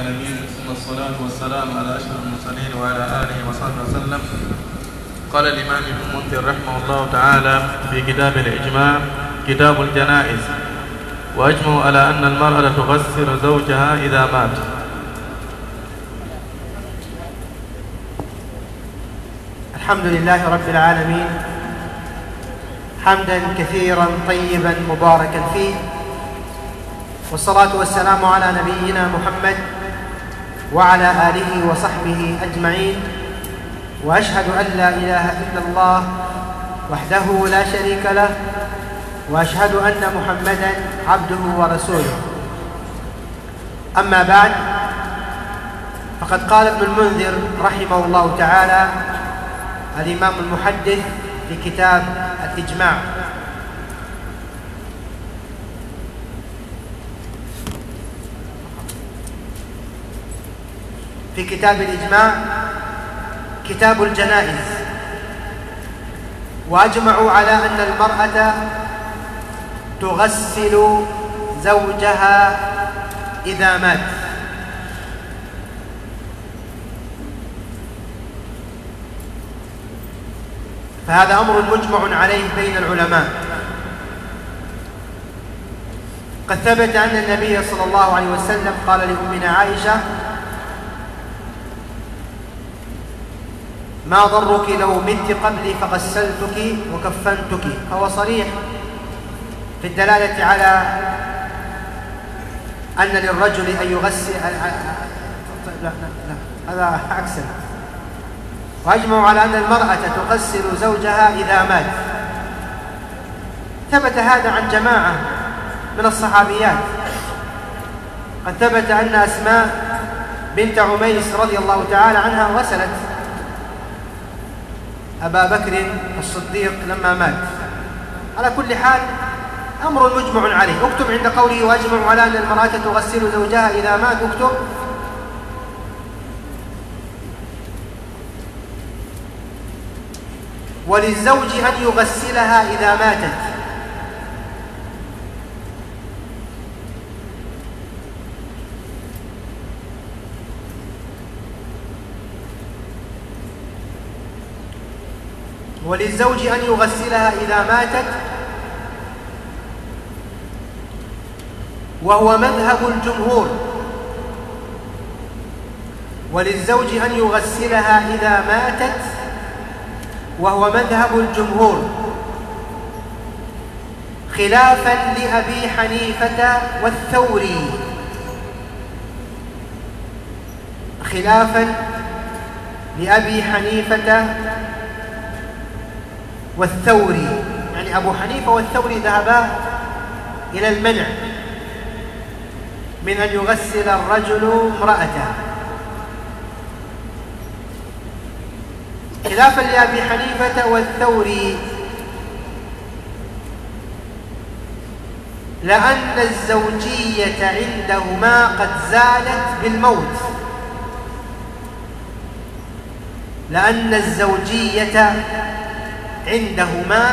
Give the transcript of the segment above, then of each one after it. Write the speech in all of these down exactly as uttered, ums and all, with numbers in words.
العالمين، ثم الصلاة والسلام على أشرف المرسلين وعلى آله وصحبه وسلم. قال الإمام ابن المنذر رحمه الله تعالى في كتاب الإجماع كتاب الجنائز: وأجمعوا على أن المرأة تغسل زوجها إذا مات. الحمد لله رب العالمين، حمدا كثيرا طيبا مباركا فيه، والصلاة والسلام على نبينا محمد وعلى آله وصحبه أجمعين. وأشهد أن لا إله إلا الله وحده لا شريك له، وأشهد أن محمدا عبده ورسوله. أما بعد، فقد قال ابن المنذر رحمه الله تعالى الإمام المحدث في كتاب الإجماع: في كتاب الإجماع كتاب الجنائز: وأجمعوا على أن المرأة تغسل زوجها إذا مات. فهذا أمر مجمع عليه بين العلماء. قد ثبت أن النبي صلى الله عليه وسلم قال لأمنا عائشة: ما ضرك لو مت قبلي فغسلتك وكفنتك. فهو صريح في الدلالة على أن للرجل أن يغسل. لا لا لا هذا عكسه. وأجمعوا على أن المرأة تغسل زوجها إذا مات. ثبت هذا عن جماعة من الصحابيات. قد ثبت أن أسماء بنت عميس رضي الله تعالى عنها غسلت أبا بكر الصديق لما مات. على كل حال أمر مجمع عليه. اكتب عند قوله وأجمعوا على أن المرأة تغسل زوجها إذا مات، اكتب: وللزوج أن يغسلها إذا ماتت. وللزوج أن يغسلها إذا ماتت، وهو مذهب الجمهور. وللزوج أن يغسلها إذا ماتت وهو مذهب الجمهور، خلافا لأبي حنيفة والثوري. خلافا لأبي حنيفة والثوري، يعني أبو حنيفة والثوري ذهبا إلى المنع من أن يغسل الرجل امرأته، خلافا لأبي حنيفة والثوري، لأن الزوجية عندهما قد زالت بالموت. لأن الزوجية عندهما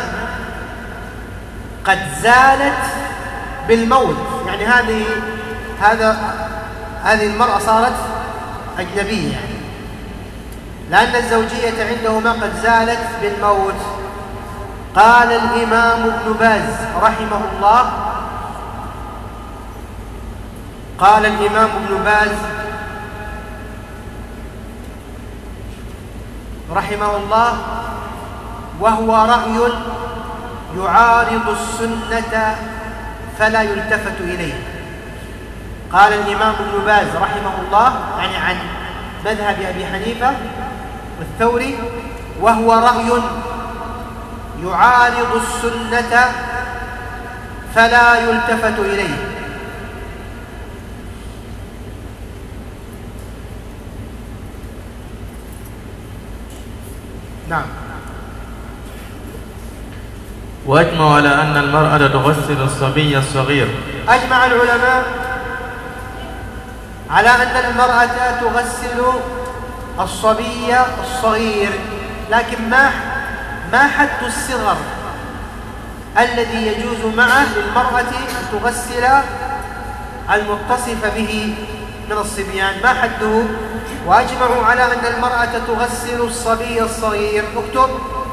قد زالت بالموت، يعني هذه هذا هذه المرأة صارت أجنبية، يعني لأن الزوجية عندهما قد زالت بالموت. قال الإمام ابن باز رحمه الله قال الإمام ابن باز رحمه الله: وهو رأي يعارض السنة فلا يلتفت إليه. قال الإمام ابن باز رحمه الله، يعني عن مذهب أبي حنيفة والثوري: وهو رأي يعارض السنة فلا يلتفت إليه. نعم. وأجمعوا على أن المرأة تغسل الصبي الصغير. أجمع العلماء على أن المرأة تغسل الصبي الصغير، لكن ما ما حد الصغر الذي يجوز معه للمرأة أن تغسل المتصف به من الصبيان ما حده؟ وأجمعوا على أن المرأة تغسل الصبي الصغير. اكتب.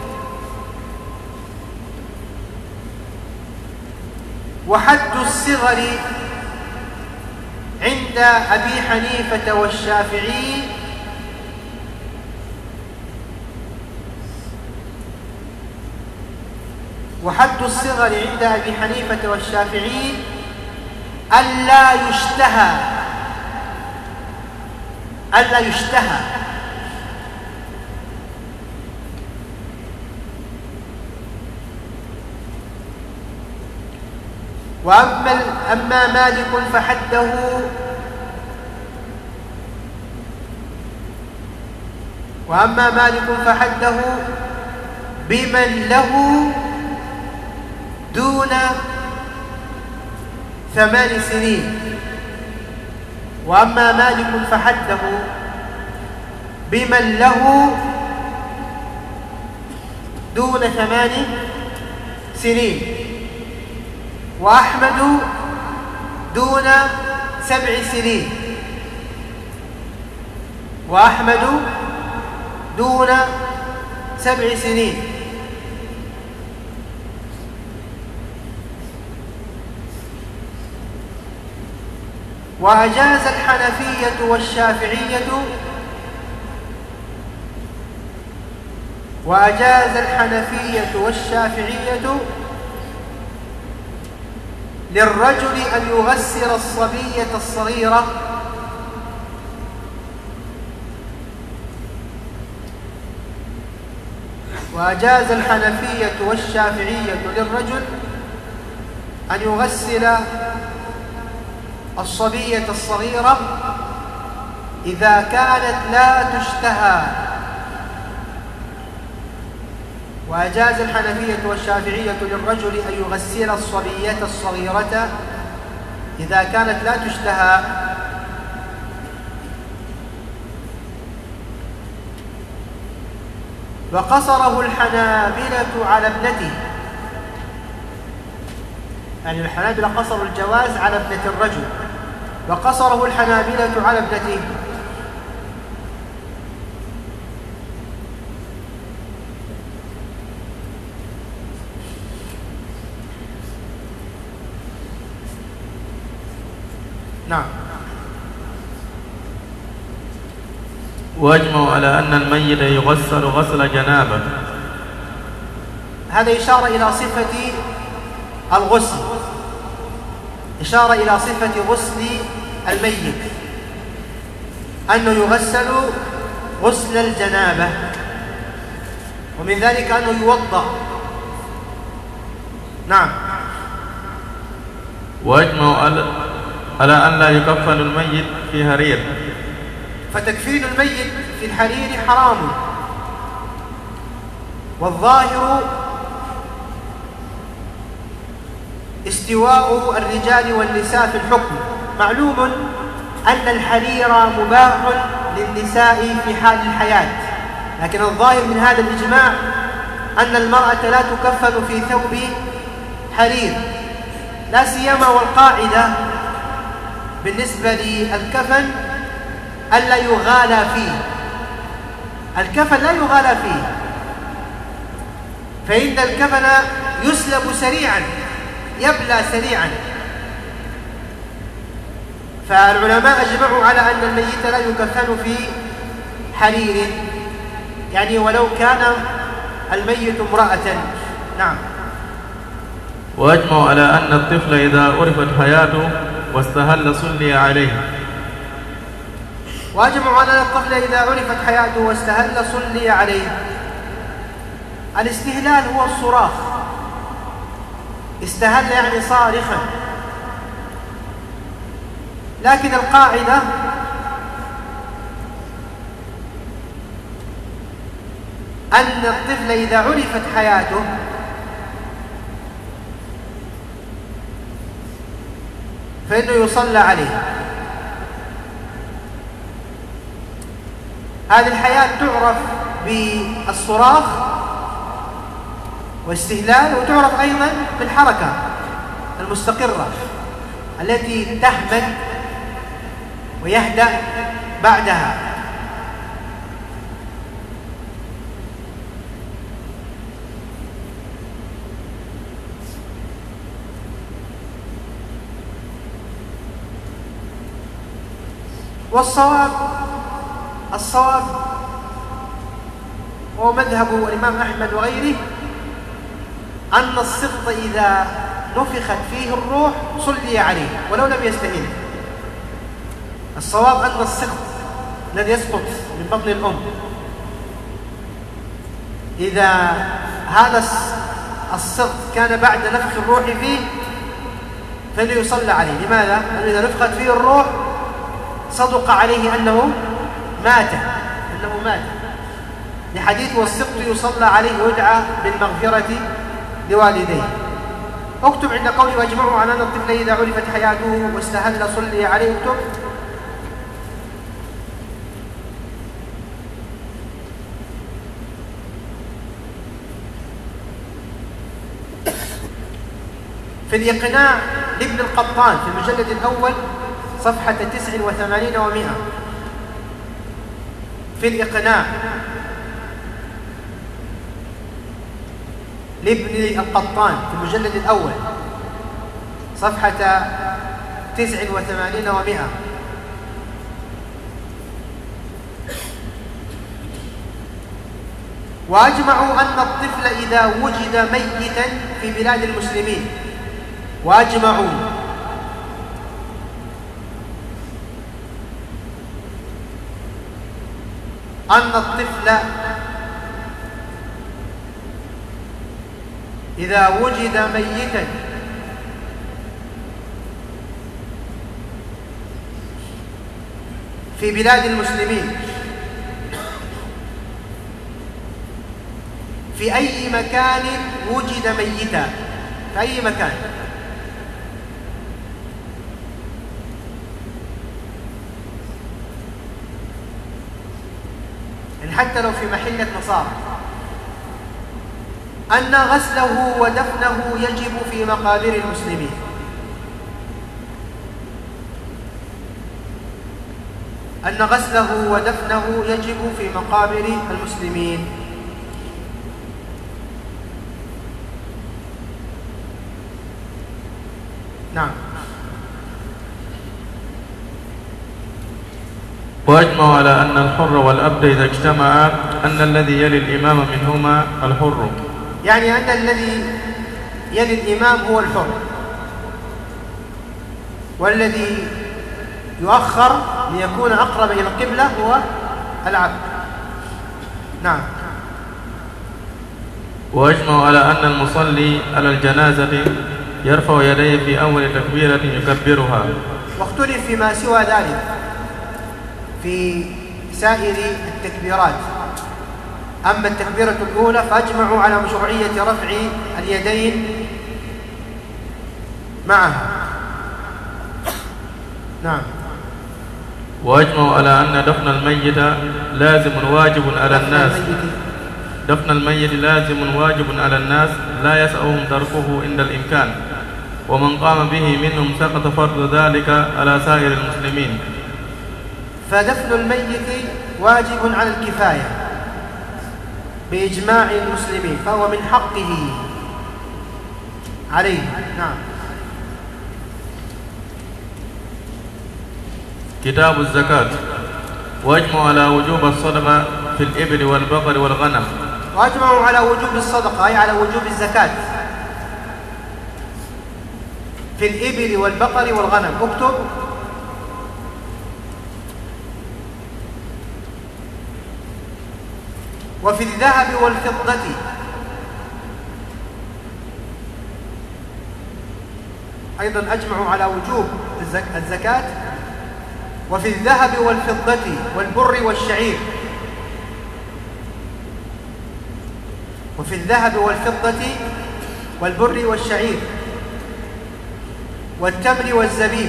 وحد الصغر عند أبي حنيفة والشافعي وحد الصغر عند أبي حنيفة والشافعي ألا يشتهى ألا يشتهى وأما أما مالك فحده وأما مالك فحده بمن له دون ثمان سنين وأما مالك فحده بمن له دون ثمان سنين وأحمد دون سبع سنين وأحمد دون سبع سنين وأجاز الحنفية والشافعية وأجاز الحنفية والشافعية للرجل أن يغسل الصبية الصغيرة وأجاز الحنفية والشافعية للرجل أن يغسل الصبية الصغيرة إذا كانت لا تشتهى وأجاز الحنفية والشافعية للرجل أن يغسل الصبية الصغيرة إذا كانت لا تشتهى وقصره الحنابلة على ابنته يعني الحنابلة قصروا الجواز على ابنة الرجل وقصره الحنابلة على ابنته نعم. وأجمعوا على أن الميت يغسل غسل جنابة. هذا إشارة إلى صفة الغسل إشارة إلى صفة غسل الميت أنه يغسل غسل الجنابة ومن ذلك أنه يوضأ. نعم. وأجمعوا على أن لا يكفن الميت في حرير فتكفين الميت في الحرير حرام والظاهر استواء الرجال والنساء في الحكم. معلوم أن الحرير مباح للنساء في حال الحياة لكن الظاهر من هذا الإجماع أن المرأة لا تكفن في ثوب حرير لا سيما والقاعدة بالنسبة للكفن ألا يغالى فيه. الكفن لا يغالى فيه فإن الكفن يسلب سريعا يبلى سريعا فالعلماء أجمعوا على أن الميت لا يكفن في حرير يعني ولو كان الميت امرأة. نعم. وأجمعوا على أن الطفل إذا عرفت حياته واستهل صلي عليه. وأجمعوا على أن الطفل إذا عرفت حياته واستهل صلي عليه. الاستهلال هو الصراخ استهل يعني صارخا لكن القاعدة أن الطفل إذا عرفت حياته فإنه يصلى عليه. هذه الحياة تعرف بالصراخ واستهلال وتعرف أيضا بالحركة المستقرة التي تهمد ويهدأ بعدها. والصواب الصواب هو مذهب الإمام أحمد وغيره أن السقط إذا نفخت فيه الروح صلي عليه ولو لم يستهل. الصواب أن السقط الذي يسقط من بطن الأم إذا هذا السقط كان بعد نفخ الروح فيه فليصلى عليه. لماذا؟ لأنه إذا نفخت فيه الروح صدق عليه أنه مات أنه مات لحديث والسقط يصلى عليه ويدعى بالمغفرة لوالديه. اكتب عند قولي واجمعوا على أن الطفل إذا عرفت حياته واستهل صلي عليه. اكتب في الإقناع لابن القطان في المجلد الأول صفحة تسع وثمانين ومئة. في الإقناع لابن القطان في المجلد الأول صفحة تسع وثمانين ومئة. وأجمعوا أن الطفل إذا وجد ميتا في بلاد المسلمين وأجمعوا أن الطفل إذا وجد ميتا في بلاد المسلمين في أي مكان وجد ميتا في أي مكان حتى لو في محلة نصارى أن غسله ودفنه يجب في مقابر المسلمين. أن غسله ودفنه يجب في مقابر المسلمين. نعم. وأجمعوا على أن الحر والأبد إذا اجتمعا أن الذي يلي الإمام منهما الحر، يعني أن الذي يلي الإمام هو الحر والذي يؤخر ليكون أقرب إلى القبلة هو العبد. نعم. وأجمعوا على أن المصلي على الجنازة يرفع يديه في أول تكبيرة يكبرها، واختلف فيما سوى ذلك في سائر التكبيرات. أما التكبيرة الأولى فأجمعوا على مشروعية رفع اليدين معها. نعم. وأجمعوا على أن دفن الميت لازم واجب على الناس دفن الميت لازم واجب على الناس لا يسعهم تركه عند الإمكان، ومن قام به منهم سقط فرض ذلك على سائر المسلمين. فدفن الميت واجب على الكفاية بإجماع المسلمين، فهو من حقه عليه. نعم. كتاب الزكاة. وأجمعوا على وجوب الصدقة في الإبل والبقر والغنم. وأجمعوا على وجوب الصدقة أي على وجوب الزكاة في الإبل والبقر والغنم. اكتب وفي الذهب والفضة. أيضا أجمعوا على وجوب الزكاة وفي الذهب والفضة والبر والشعير. وفي الذهب والفضة والبر والشعير والتمر والزبيب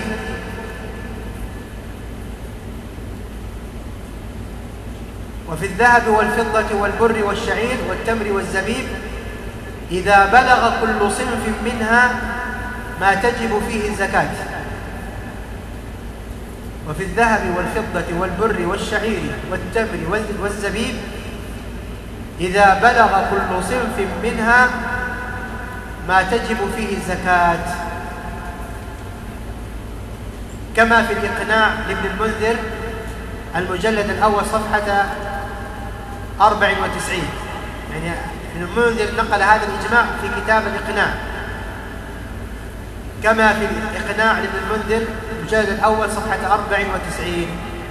وفي الذهب والفضة والبر والشعير والتمر والزبيب إذا بلغ كل صنف منها ما تجب فيه الزكاة. وفي الذهب والفضة والبر والشعير والتمر والزبيب إذا بلغ كل صنف منها ما تجب فيه الزكاة، كما في الإقناع لابن المنذر المجلد الأول صفحة أربع وتسعين. يعني ابن المنذر نقل هذا الإجماع في كتاب الإقناع، كما في الإقناع لابن المنذر المجلد الأول صفحة أربع وتسعين.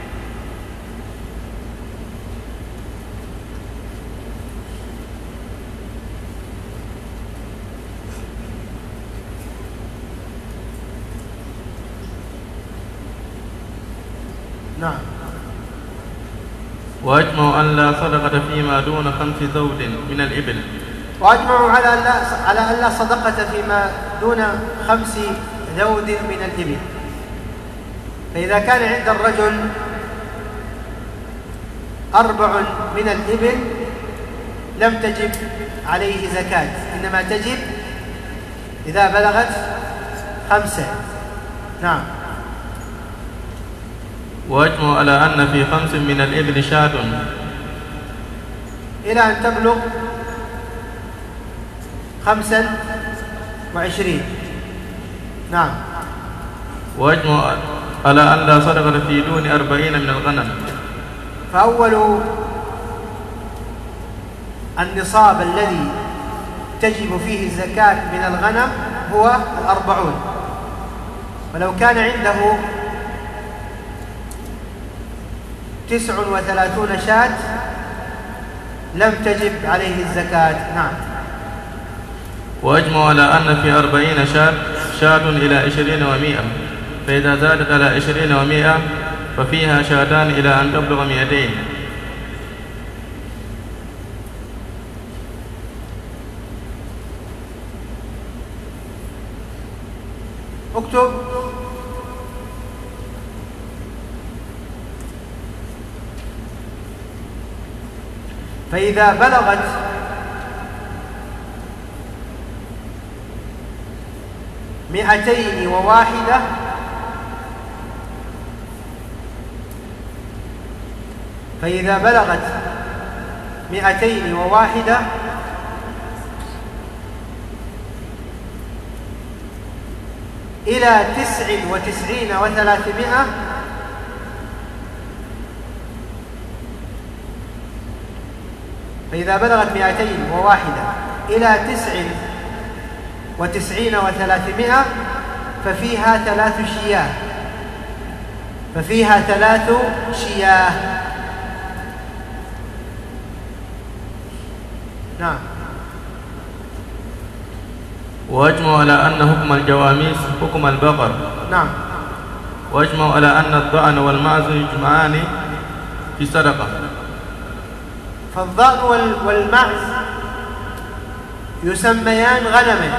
نعم. وأجمعوا أن لا صدقة فيما دون خمس ذود من الإبل. وأجمعوا على أن لا على أن لا صدقة فيما دون خمس ذود من الإبل. فإذا كان عند الرجل أربع من الإبل لم تجب عليه زكاة، إنما تجب إذا بلغت خمسة. نعم. وأجمعوا على أن في خمس من الإبل شاة إلى أن تبلغ خمسا وعشرين. نعم. وأجمعوا على أن لا صدقة في دون أربعين من الغنم. فأول النصاب الذي تجب فيه الزكاة من الغنم هو الأربعون، ولو كان عنده تسع وثلاثون شاة لم تجب عليه الزكاة. نعم. وأجمعوا على أن في أربعين شاة شاة إلى عشرين ومائة، فإذا زادت على عشرين ومائة ففيها شاتان إلى أن تبلغ مئتين. اكتب فإذا بلغت مئتين وواحدة فإذا بلغت مئتين وواحدة إلى تسع وتسعين وثلاثمائة فإذا بلغت مئتين وواحدة إلى تسع وتسعين وثلاثمائة ففيها ثلاث شياه ففيها ثلاث شياه. نعم. وأجمعوا على أن حكم الجواميس حكم البقر. نعم. وأجمعوا على أن الضأن والمعز يجمعان في صدقة. فالضأن والمعز يسميان غنما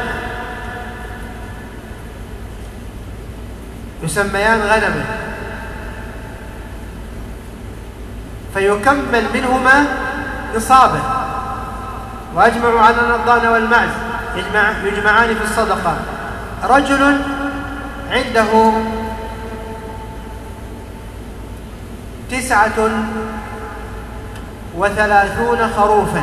يسميان غنما فيكمل منهما نصابا. وأجمعوا على أن الضأن والمعز يجمع يجمعان في الصدقة. رجل عنده تسعة وثلاثون خروفا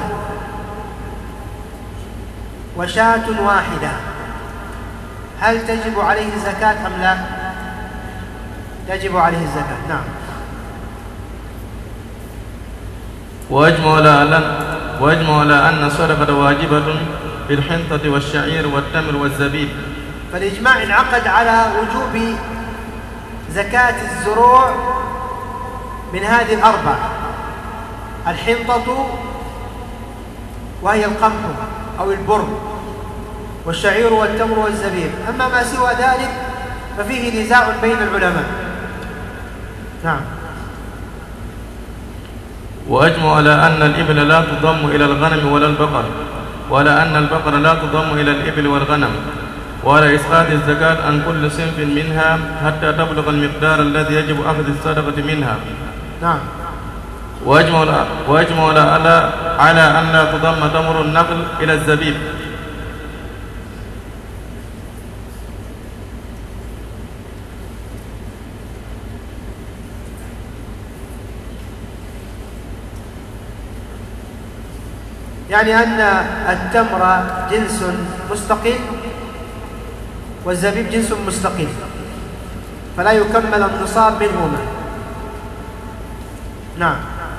وشاة واحدة، هل تجب عليه الزكاة أم لا؟ تجب عليه الزكاة. نعم. وأجمعوا على أن وأجمعوا على أن الصدقة واجبة في الحنطة والشعير والتمر والزبيب. فالإجماع انعقد على وجوب زكاة الزروع من هذه الأربع: الحنطة وهي القمح أو البر، والشعير والتمر والزبيب. أما ما سوى ذلك ففيه نزاع بين العلماء. نعم. وأجمعوا على أن الإبل لا تضم إلى الغنم ولا البقر، وعلى أن البقر لا تضم إلى الإبل والغنم، وعلى إسقاط الزكاة عن كل صنف منها حتى تبلغ المقدار الذي يجب أخذ الصدقة منها. نعم. وأجمعوا على على أن لا تضم تمر النخل إلى الزبيب. يعني أن التمر جنس مستقل والزبيب جنس مستقل، فلا يكمل النصاب منهما. نعم.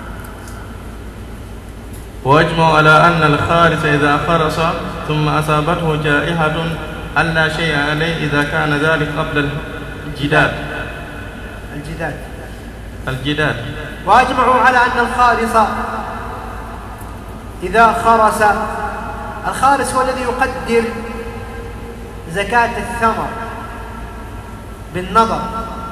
وأجمعوا على أن الخارس إذا خرس ثم أصابته جائحة أن لا شيء عليه إذا كان ذلك قبل الجداد. الجداد الجداد. وأجمعوا على أن الخارس إذا خرس، الخارس هو الذي يقدر زكاة الثمر بالنظر.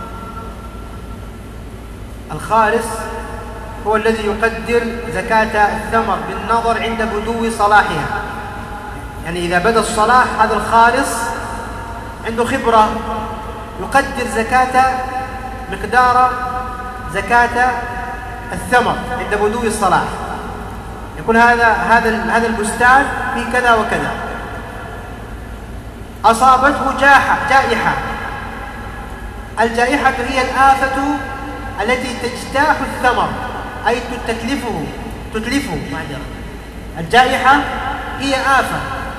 الخارس هو الذي يقدر زكاة الثمر بالنظر عند بدو صلاحها، يعني إذا بدا الصلاح هذا الخارس عنده خبرة يقدر زكاة مقدار زكاة الثمر عند بدو الصلاح، يقول هذا هذا هذا البستان في كذا وكذا، أصابته جائحة جائحة الجائحة هي الآفة التي تجتاح الثمر، أي تتلفه تتلفه الجائحة هي آفة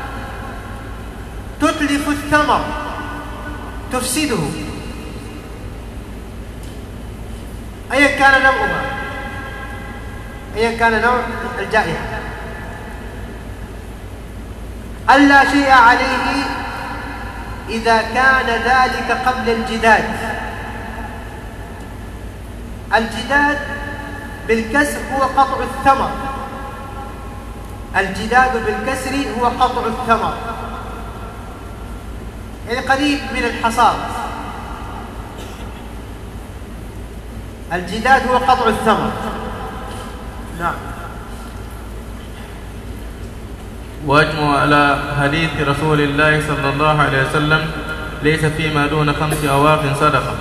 تتلف الثمر تفسده أيا كان نوعها، أيا كان نوع الجائحة. ألا شيء عليه إذا كان ذلك قبل الجداد. الجداد بالكسر هو قطع الثمر، الجداد بالكسر هو قطع الثمر، يعني قريب من الحصاد. الجداد هو قطع الثمر. نعم. واجمع على حديث رسول الله صلى الله عليه وسلم ليس فيما دون خمس أواق صدقة.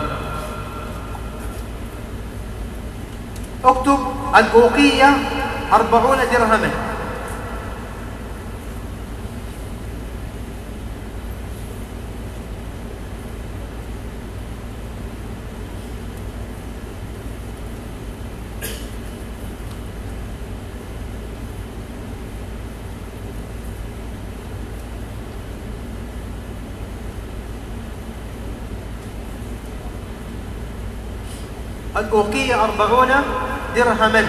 اكتب الأوقية أربعون درهما. الأوقية أربعون درهما.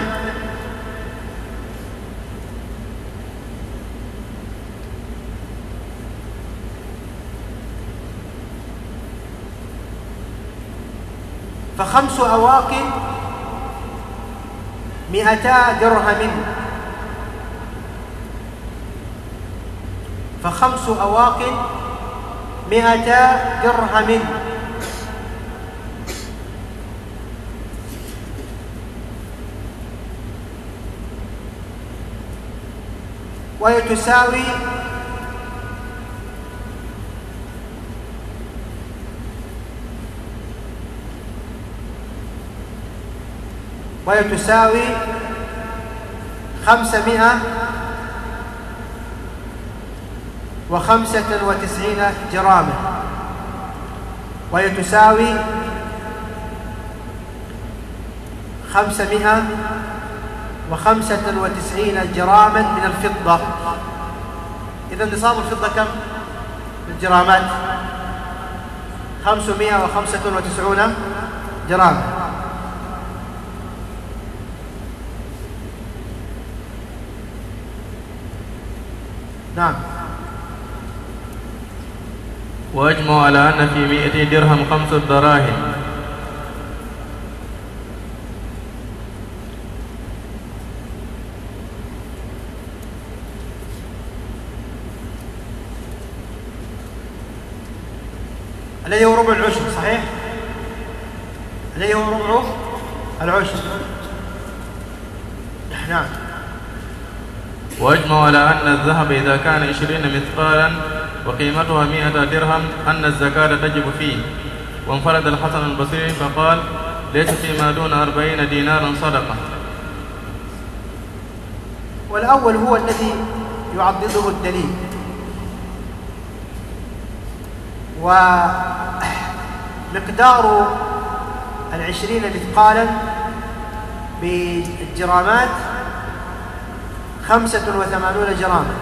فخمس أواق مئتا درهم. فخمس أواق مئتا درهم. وهي تساوي وهي تساوي خمسمائة وخمسة وتسعين جراما. وهي تساوي خمسمائة وخمسة وتسعين جراما من الفضة. إذا نصاب الفضة كم؟ الجرامات خمسمائة وخمسة وتسعون جراما. نعم. وأجمع على أن في مئة درهم خمس دراهم. الذي هو ربع العشر، صحيح؟ الذي هو ربع العشر. نعم. وأجمع على أن الذهب إذا كان عشرين مثقالا وقيمتها مئة درهم أن الزكاة تجب فيه. وانفرد الحسن البصري فقال ليس فيما دون أربعين دينارا صدقة. والأول هو الذي يعضده الدليل. ومقدار العشرين مثقالا بالجرامات خمسة وثمانون جراما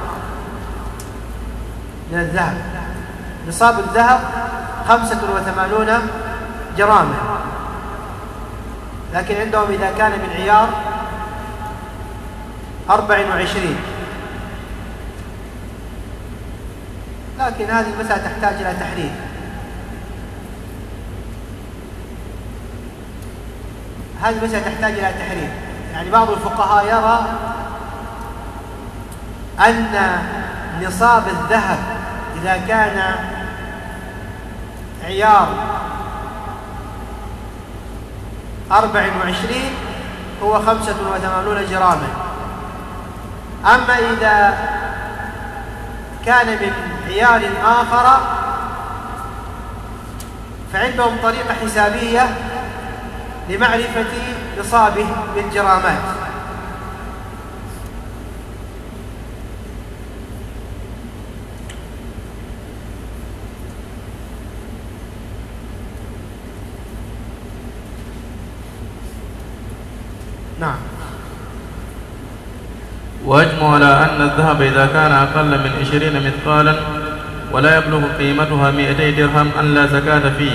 من الذهب. نصاب الذهب خمسة وثمانون جراما، لكن عندهم إذا كان من عيار أربع وعشرين. لكن هذه المسألة تحتاج إلى تحرير. هذه المسألة تحتاج إلى تحرير. يعني بعض الفقهاء يرى أن نصاب الذهب إذا كان عيار أربع وعشرين هو خمسة وثمانون جراما. أما إذا كان من عيار آخر فعندهم طريقة حسابية لمعرفة نصابه بالجرامات. نعم. وأجمع على أن الذهب إذا كان أقل من عشرين مثقالا ولا يبلغ قيمتها مئتي درهم أن لا زكاة فيه.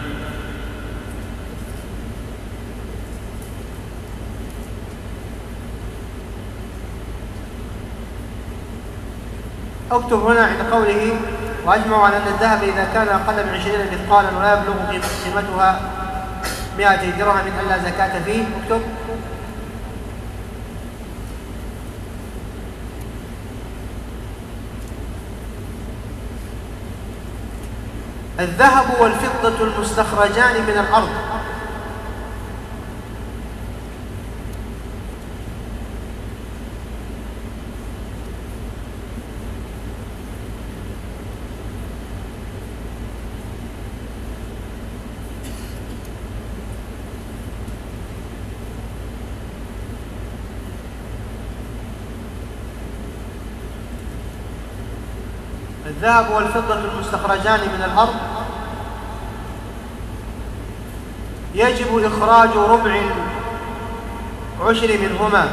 اكتب هنا عند قوله وأجمع على أن الذهب إذا كان أقل من عشرين مثقالا ولا يبلغ قيمتها مئتي درهم أن لا زكاة فيه. اكتب الذهب والفضة المستخرجان من الأرض الذهب والفضة المستخرجان من الأرض يجب إخراج ربع عشر منهما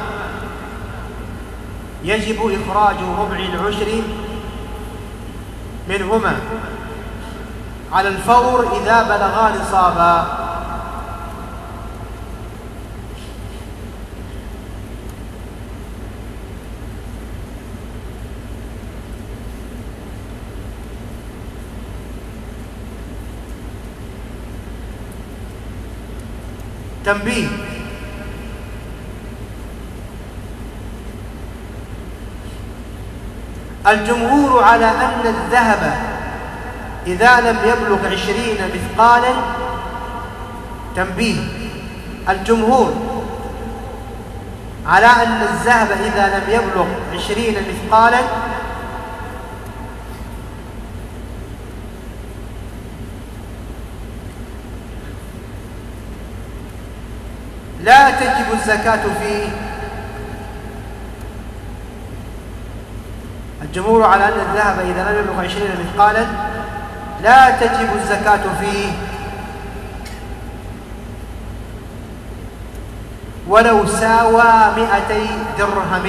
يجب إخراج ربع العشر منهما على الفور إذا بلغا نصابا. تنبيه: الجمهور على أن الذهب إذا لم يبلغ عشرين مثقالا تنبيه الجمهور على أن الذهب إذا لم يبلغ عشرين مثقالا لا تجب الزكاة فيه. الجمهور على أن الذهب إذا لم يبلغ عشرين مثقالا لا تجب الزكاة فيه ولو ساوى مئتي درهم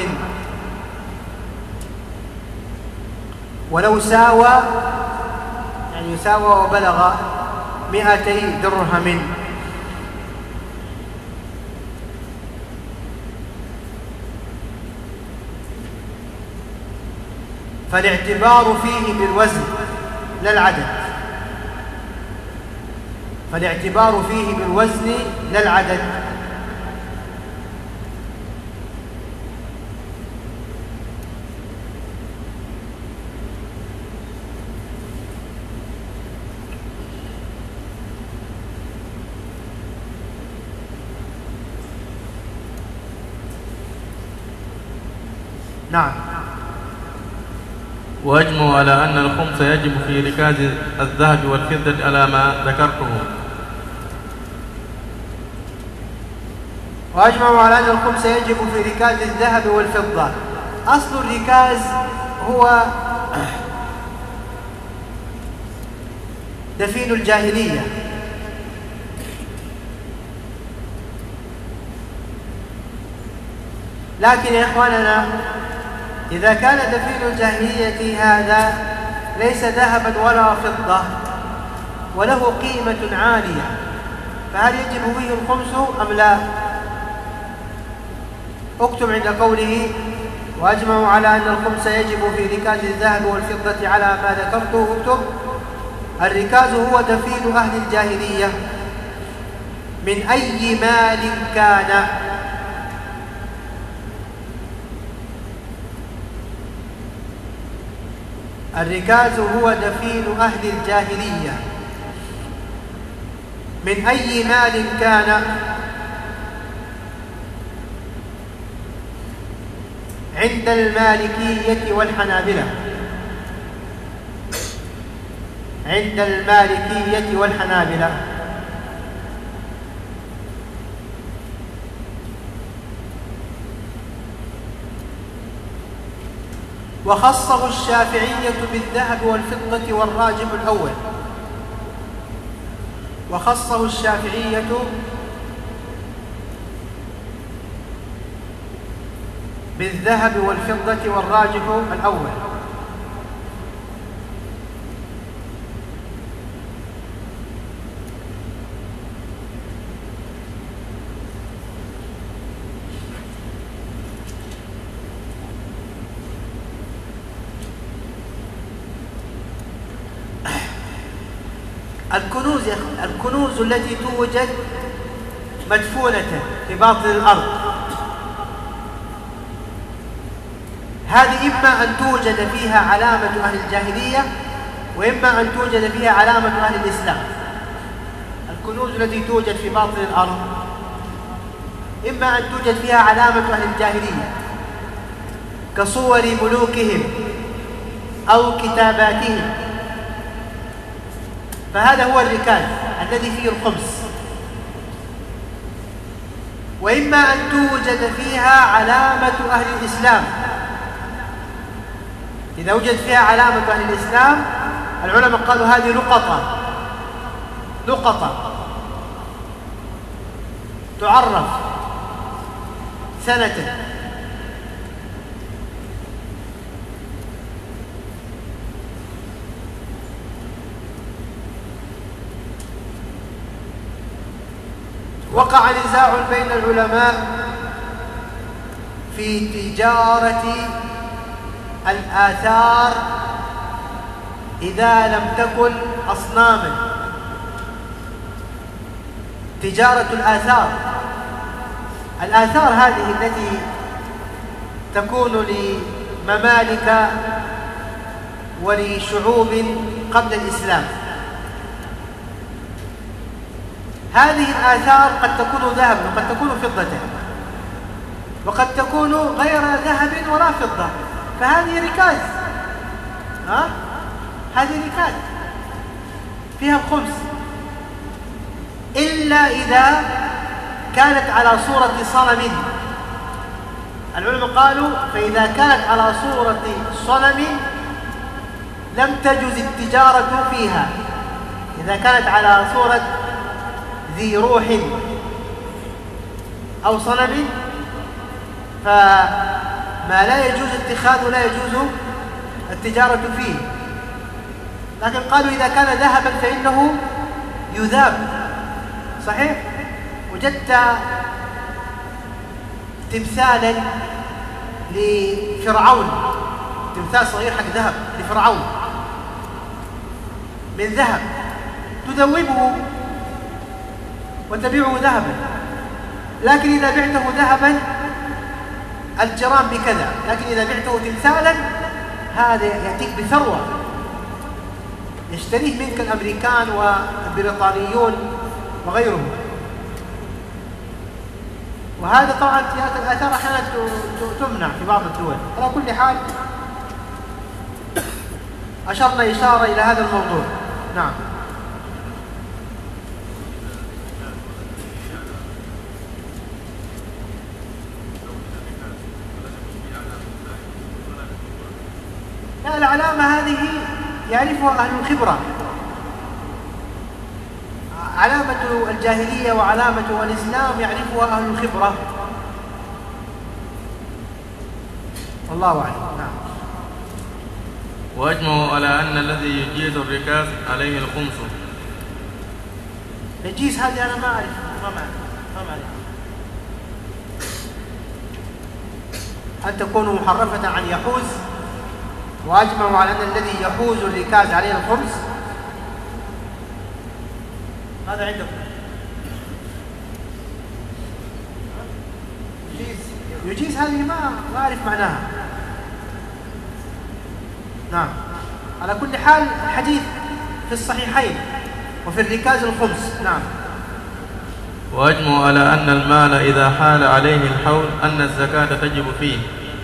ولو ساوى يعني يساوى وبلغ مئتي درهم. فالاعتبار فيه بالوزن لا العدد فالاعتبار فيه بالوزن لا العدد. نعم. وأجمع على أن الخمس يجب في ركاز الذهب والفضة على ما ذكرته. وأجمع على أن الخمس يجب في ركاز الذهب والفضة. أصل الركاز هو دفين الجاهلية، لكن يا إخواننا إذا كان دفين الجاهلية هذا ليس ذهبا ولا فضة وله قيمة عالية، فهل يجب فيه الخمس أم لا؟ اكتب عند قوله وأجمعوا على أن الخمس يجب في ركاز الذهب والفضة على ما ذكرته. اكتب الركاز هو دفين أهل الجاهلية من أي مال كان. الركاز هو دفين أهل الجاهلية من أي مال كان عند المالكية والحنابلة. عند المالكية والحنابلة وخصه الشافعية بالذهب والفضة والراجح الأول. وخصه الشافعية بالذهب والفضة والراجح الأول. الكنوز الكنوز التي توجد مدفونة في باطن الأرض، هذه إما أن توجد فيها علامة أهل الجاهلية وإما أن توجد فيها علامة أهل الإسلام. الكنوز التي توجد في باطن الأرض إما أن توجد فيها علامة أهل الجاهلية كصور ملوكهم أو كتاباتهم، فهذا هو الركاز الذي فيه الخمس. وإما أن توجد فيها علامة أهل الإسلام. إذا وجد فيها علامة أهل الإسلام العلماء قالوا هذه لقطة لقطة تعرف سنة. وقع نزاع بين العلماء في تجارة الآثار إذا لم تكن أصناما. تجارة الآثار الآثار هذه التي تكون لممالك ولشعوب قبل الإسلام، هذه الآثار قد تكون ذهبا وقد تكون فضة وقد تكون غير ذهب ولا فضة، فهذه ركاز. ها؟ هذه ركاز فيها الخمس، إلا إذا كانت على صورة صنم. العلماء قالوا فإذا كانت على صورة صنم لم تجوز التجارة فيها. إذا كانت على صورة ذي روح أو صنم فما لا يجوز اتخاذه لا يجوز التجارة فيه. لكن قالوا إذا كان ذهبا فإنه يذاب. صحيح؟ وجدت تمثالا لفرعون، تمثال صغير حق ذهب لفرعون من ذهب، تذوبه وتبيعه ذهبا، لكن إذا بعته ذهبا الجرام بكذا، لكن إذا بعته تمثالا هذا يأتيك بثروة يشتريه منك الأمريكان والبريطانيون وغيرهم. وهذا طبعا تجارة الآثار أحيانا تمنع في بعض الدول. على كل حال أشرنا إشارة إلى هذا الموضوع. نعم. لا، العلامة هذه يعرفها أهل الخبرة. علامة الجاهلية وعلامة الإسلام يعرفها أهل الخبرة، والله أعلم. نعم. وأجمعوا على أن الذي يجيز الركاز عليه الخمس. يجيز هذه أنا ما أعرف، ما أعرف ما أعرف أن تكون محرفة عن يحوز. وأجمعوا على أن الذي يحوز الركاز عليه الخمس. هذا عندكم يجيز. يجيز هذه ما ما أعرف معناها. نعم. على كل حال الحديث في الصحيحين وفي الركاز الخمس. نعم. وأجمعوا على أن المال إذا حال عليه الحول أن الزكاة تجب فيه.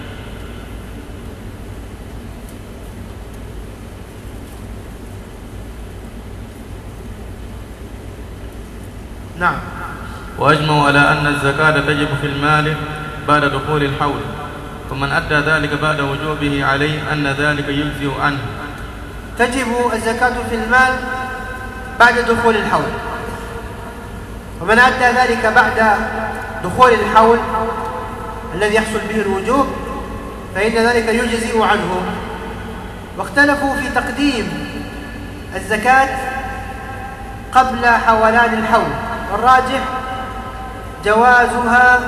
نعم. وأجمعوا على أن الزكاة تجب في المال بعد دخول الحول، ومن أدى ذلك بعد وجوبه عليه أن ذلك يجزئ عنه. تجب الزكاة في المال بعد دخول الحول، ومن أدى ذلك بعد دخول الحول الذي يحصل به الوجوب فإن ذلك يجزئ عنه. واختلفوا في تقديم الزكاة قبل حولان الحول، والراجح جوازها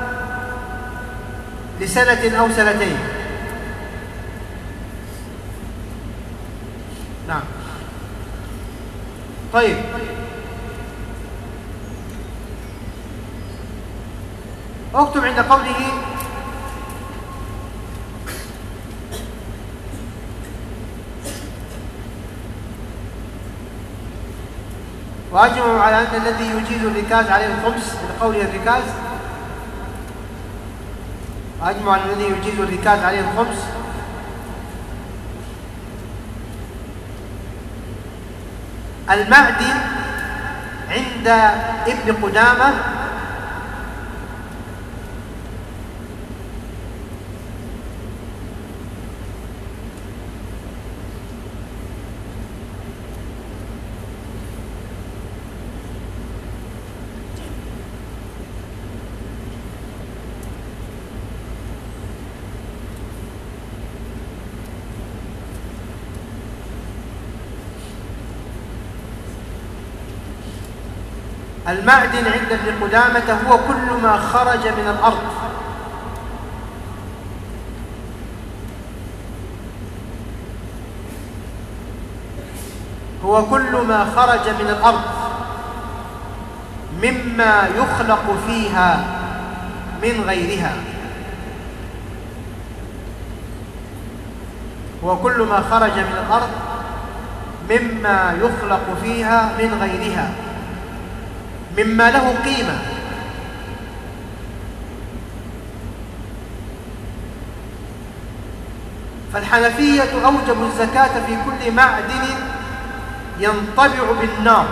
لسنة أو سنتين. نعم. طيب، اكتب عند قوله وأجمعوا على أن الذي يجيز الركاز عليه الخمس، من قوله الركاز وأجمعوا على الذي يجيز الركاز عليه الخمس المعدن عند ابن قدامة المعدن عند ابن قدامة هو كل ما خرج من الأرض هو كل ما خرج من الأرض مما يخلق فيها من غيرها هو كل ما خرج من الأرض مما يخلق فيها من غيرها مما له قيمة. فالحنفية أوجبوا الزكاة في كل معدن ينطبع بالنار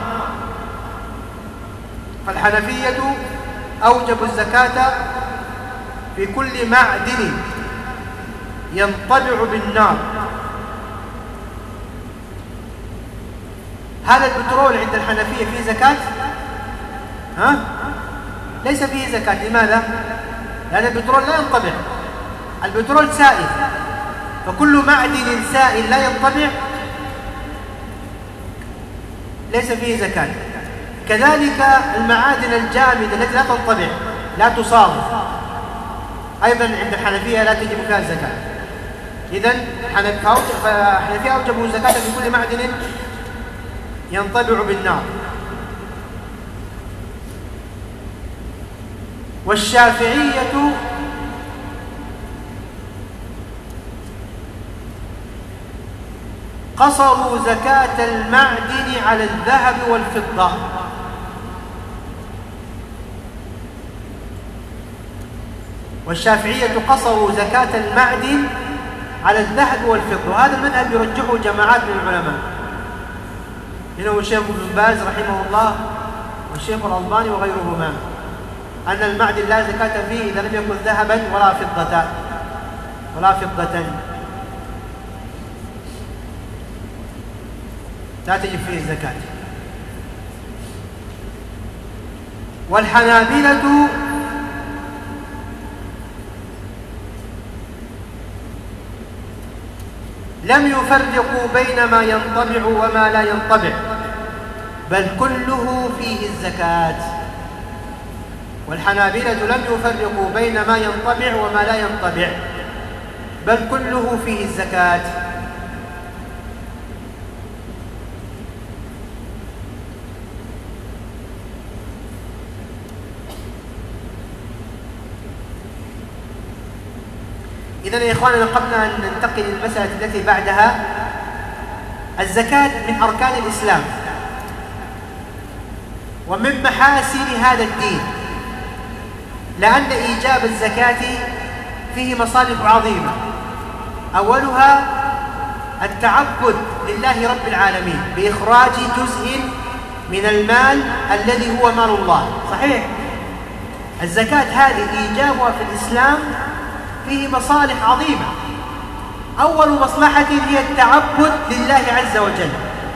فالحنفية أوجبوا الزكاة في كل معدن ينطبع بالنار. هذا البترول عند الحنفية فيه زكاة؟ ها؟ ليس فيه زكاة. لماذا؟ لأن البترول لا ينطبع، البترول سائل، فكل معدن سائل لا ينطبع ليس فيه زكاة. كذلك المعادن الجامدة التي لا تنطبع لا تصاغ أيضا عند الحنفية لا تجب فيها الزكاة. إذن الحنفية أوجبوا الزكاة في كل معدن ينطبع بالنار. والشافعية قصروا زكاة المعدن على الذهب والفضة والشافعية قصروا زكاة المعدن على الذهب والفضة. وهذا المذهب يرجحه جماعات من العلماء، منهم الشيخ ابن باز رحمه الله والشيخ الألباني وغيرهما، أن المعدن لا زكاة فيه إذا لم يكن ذهبا ولا فضة ولا فضة لا تجب فيه الزكاة. والحنابلة لم يفرقوا بين ما ينطبع وما لا ينطبع، بل كله فيه الزكاة. والحنابلة لم يفرقوا بين ما ينطبع وما لا ينطبع، بل كله فيه الزكاة. إذن يا إخواننا قبل أن ننتقل للمسألة التي بعدها، الزكاة من أركان الإسلام ومن محاسن هذا الدين، لأن إيجاب الزكاة فيه مصالح عظيمة. أولها التعبد لله رب العالمين بإخراج جزء من المال الذي هو مال الله. صحيح، الزكاة هذه إيجابها في الإسلام فيه مصالح عظيمة. أول مصلحة هي التعبد لله عز وجل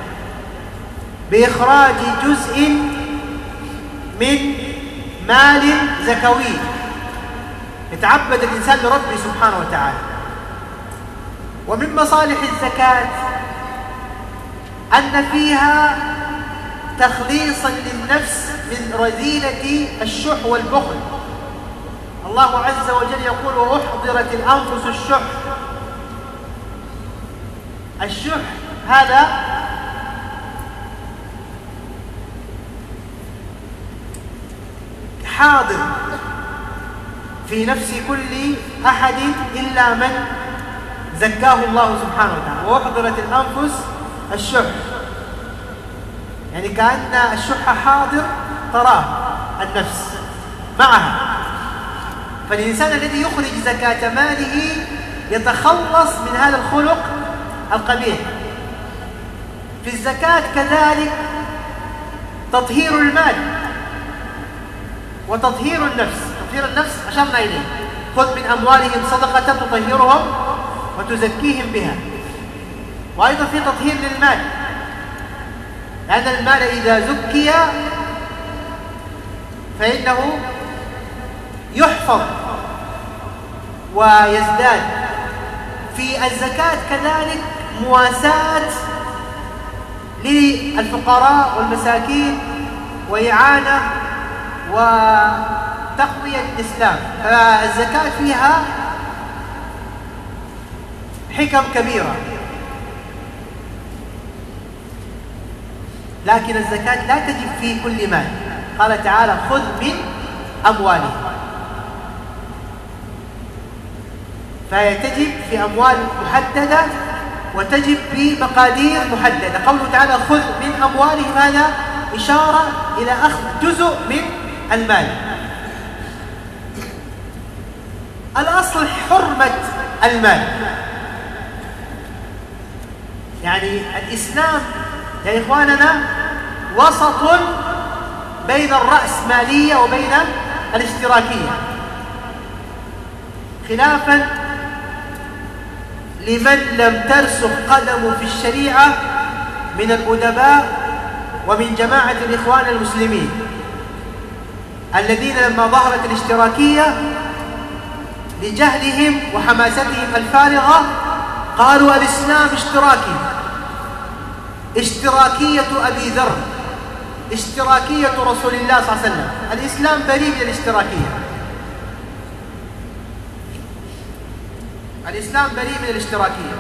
بإخراج جزء من مال زكوي، يتعبد الإنسان لربه سبحانه وتعالى. ومن مصالح الزكاة أن فيها تخليصا للنفس من رذيلة الشح والبخل. الله عز وجل يقول: وأحضرت الأنفس الشح. الشح هذا حاضر في نفس كل أحد إلا من زكاه الله سبحانه وتعالى. وأحضرت الأنفس الشح، يعني كأن الشح حاضر تراه النفس معها. فالإنسان الذي يخرج زكاة ماله يتخلص من هذا الخلق القبيح. في الزكاة كذلك تطهير المال وتطهير النفس. تطهير النفس أشرنا إليه: خذ من أموالهم صدقة تطهرهم وتزكيهم بها. وأيضا في تطهير للمال، لأن المال إذا زكي فإنه يحفظ ويزداد. في الزكاة كذلك مواساة للفقراء والمساكين وإعانة وتقوية الإسلام. فالزكاة فيها حكم كبيرة. لكن الزكاة لا تجب في كل مال. قال تعالى: خذ من أموالهم. فهي تجب في أموال محددة وتجب بمقادير محددة. قوله تعالى: خذ من أموالهم، هذا إشارة إلى أخذ جزء من المال. الأصل حرمة المال، يعني الإسلام يا إخواننا وسط بين الرأسمالية وبين الاشتراكية، خلافا لمن لم ترسخ قدمه في الشريعة من الأدباء ومن جماعة الإخوان المسلمين، الذين لما ظهرت الاشتراكية لجهلهم وحماستهم الفارغة قالوا: الإسلام اشتراكي، اشتراكية أبي ذر، اشتراكية رسول الله صلى الله عليه وسلم. الإسلام بريء من الاشتراكية، الإسلام بريء من الاشتراكية.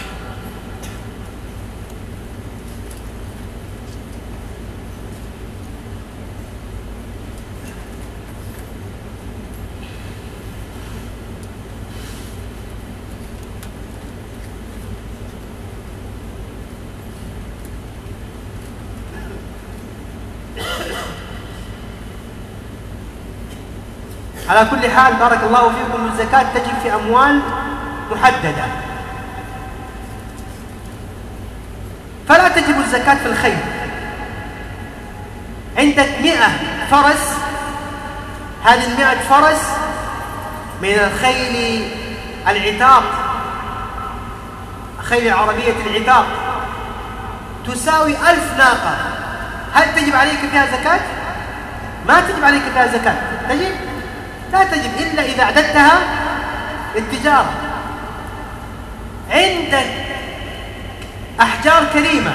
على كل حال بارك الله فيكم، الزكاة تجب في أموال محددة، فلا تجب الزكاة في الخيل. عندك مئة فرس، هذه المئة فرس من الخيل العتاق، خيل عربية العتاق، تساوي ألف ناقة. هل تجب عليك فيها زكاة؟ ما تجب عليك فيها زكاة. تجب؟ لا تجب إلا إذا أعددتها للتجارة. عندك أحجار كريمة.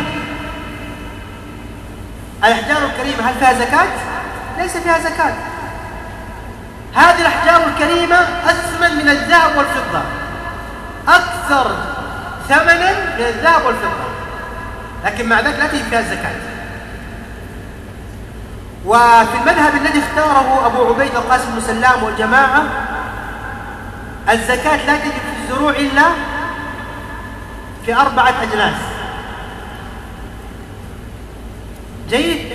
الأحجار الكريمة هل فيها زكاة؟ ليس فيها زكاة. هذه الأحجار الكريمة أثمن من الذهب والفضة، أكثر ثمنا من الذهب والفضة، لكن مع ذلك لا تجد فيها الزكاة. وفي المذهب الذي اختاره أبو عبيد القاسم بن سلام والجماعة الزكاة لا تجب في الزروع إلا في أربعة أجناس. جيد.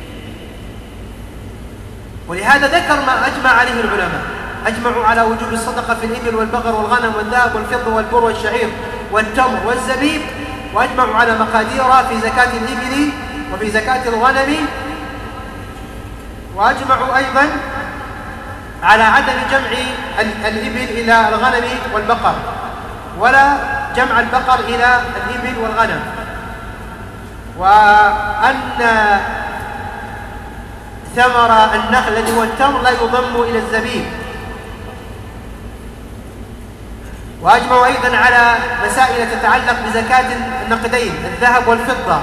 ولهذا ذكر ما أجمع عليه العلماء، أجمعوا على وجوب الصدقة في الإبل والبقر والغنم والذهب والفضة والبر والشعير والتمر والزبيب، وأجمعوا على مقادير في زكاة الإبل وفي زكاة الغنم، وأجمعوا أيضا على عدم جمع الإبل إلى الغنم والبقر، ولا جمع البقر إلى الإبل والغنم، وأن ثمر النخل الذي هو التمر لا يضم إلى الزبيب. وأجمعوا أيضا على مسائل تتعلق بزكاة النقدين الذهب والفضة.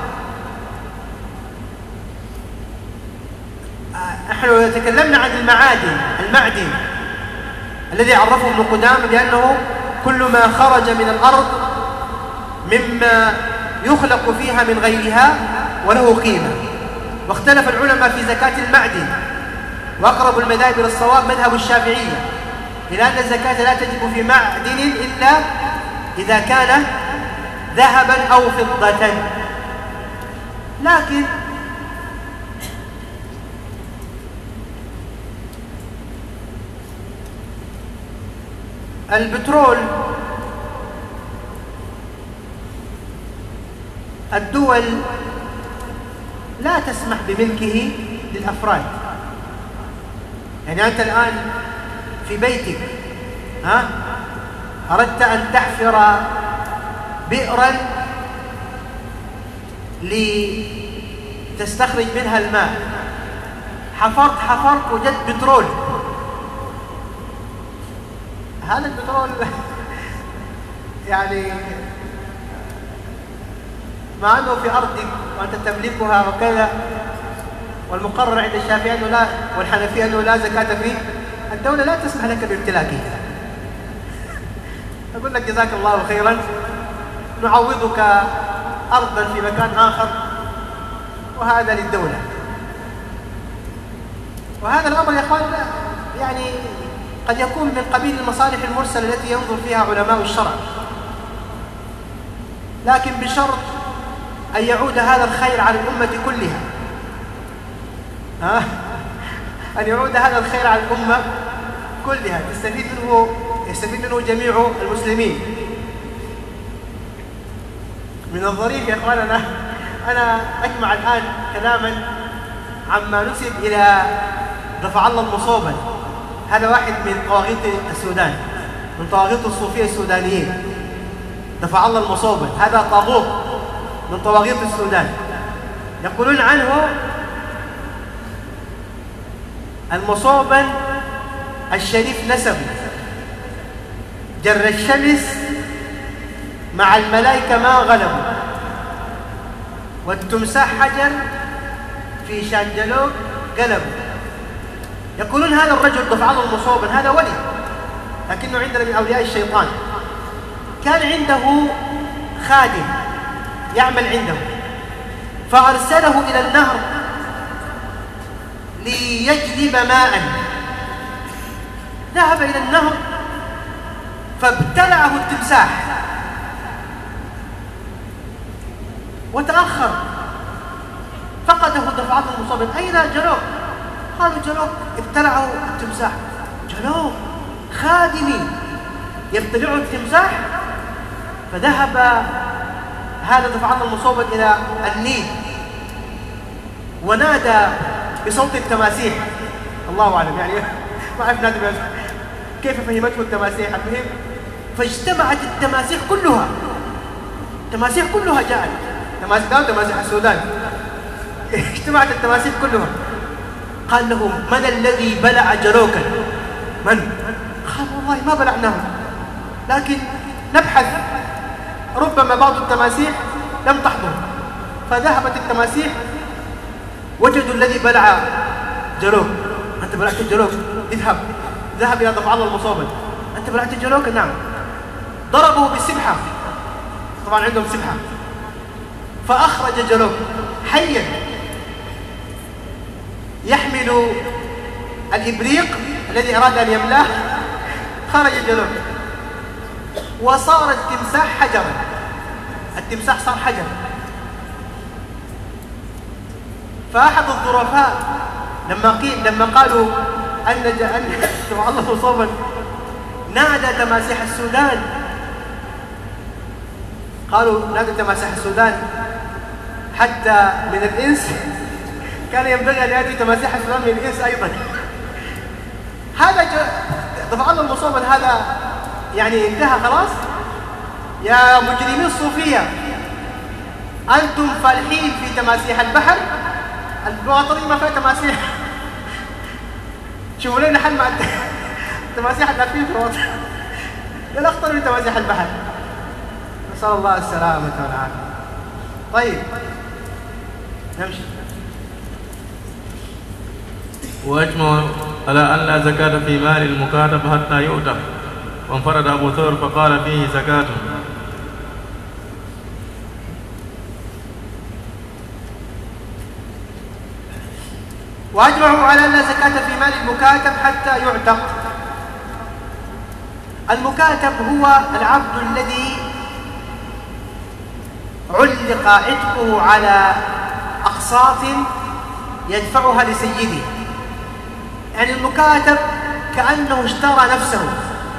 نحن تكلمنا عن المعادن، المعدن الذي عرفه ابن قدامة بأنه كل ما خرج من الأرض مما يخلق فيها من غيرها وله قيمة. واختلف العلماء في زكاة المعدن، وأقرب المذاهب إلى الصواب مذهب الشافعية، إلى أن الزكاة لا تجب في معدن إلا إذا كان ذهبا أو فضة. لكن البترول الدول لا تسمح بملكه للأفراد. يعني أنت الآن في بيتك ها أردت أن تحفر بئرا لتستخرج منها الماء، حفرت حفرت وجدت بترول. هذا البترول يعني مع أنه في أرضك وأنت تملكها وكذا، والمقرر عند الشافعي أنه لا والحنفية أنه لا زكاة فيه، الدولة لا تسمح لك بامتلاكه. أقول لك جزاك الله خيرا، نعوضك أرضا في مكان آخر، وهذا للدولة. وهذا الأمر يا أخوان يعني قد يكون من قبيل المصالح المرسلة التي ينظر فيها علماء الشرع، لكن بشرط أن يعود هذا الخير على الأمة كلها. ها؟ أن يعود هذا الخير على الأمة كلها، تستفيد منه يستفيد منه جميع المسلمين. من الظريف يا إخوان أنا أنا أجمع الآن كلاما عما نسب إلى دفع الله المصوبة. هذا واحد من طواغيت السودان، من طواغيت الصوفية السودانيين، دفع الله المصوبة. هذا طاغوت من طواغيت السودان. يقولون عنه المصوبا الشريف نسب، جر الشمس مع الملائكة ما غلبوا، والتمساح حجر في شانجلوك قلبوا. يقولون هذا الرجل دفع الله المصوبا هذا ولي، لكنه عندنا من أولياء الشيطان. كان عنده خادم يعمل عنده، فأرسله إلى النهر ليجلب ماء. ذهب إلى النهر فابتلعه التمساح وتأخر، فقده دفع الله المصوبا. أين جلوك؟ قالوا جلوك ابتلعه التمساح. جلوك خادمي يبتلعه التمساح؟ فذهب هذا دفع الله المصوبا إلى النيل ونادى بصوت التماسيح. الله أعلم يعني ما أعرف نادى كيف فهمته التماسيح. المهم فاجتمعت التماسيح كلها، التماسيح كلها جاءت، تماسيح تماسيح السودان اجتمعت التماسيح كلها. قال لهم من الذي بلع جلوكا؟ من؟ قال والله ما بلعناه، لكن نبحث، ربما بعض التماسيح لم تحضر، فذهبت التماسيح وجدوا الذي بلع جلوك. أنت بلعت الجلوك، اذهب ذهب إلى ضفع الله المصابة. أنت بلعت الجلوك؟ نعم. ضربه بالسبحة، طبعا عندهم سبحة، فأخرج جلوك حيا يحمل الإبريق الذي أراد أن يملاه. خرج جلوك وصار التمساح حجرا، التمساح صار حجر. فأحد الظرفاء لما قيل لما قالوا أن أن الله مصابا نادى تماسيح السودان، قالوا نادى تماسيح السودان حتى من الإنس، كان ينبغي أن يأتي تماسيح السودان من الإنس أيضا. هذا ضفع الله المصابا هذا يعني انتهى خلاص. يا مجرمين الصوفية، أنتم فالحين في تماسيح البحر، البواطنين ما فيها تماسيح. شوفوا لنا حل مع التماسيح الأخير في الوطن، لا أخطر من تماسيح البحر. نسأل الله السلامة والعافية. طيب نمشي. وأجمع على أن لا زكاة في مال المكاتب حتى يؤتى، وانفرد أبو ثور فقال فيه زكاة. وأجمعوا على أن لا زكاة في مال المكاتب حتى يعتق. المكاتب هو العبد الذي علق عتقه على أقساط يدفعها لسيده. يعني المكاتب كأنه اشترى نفسه،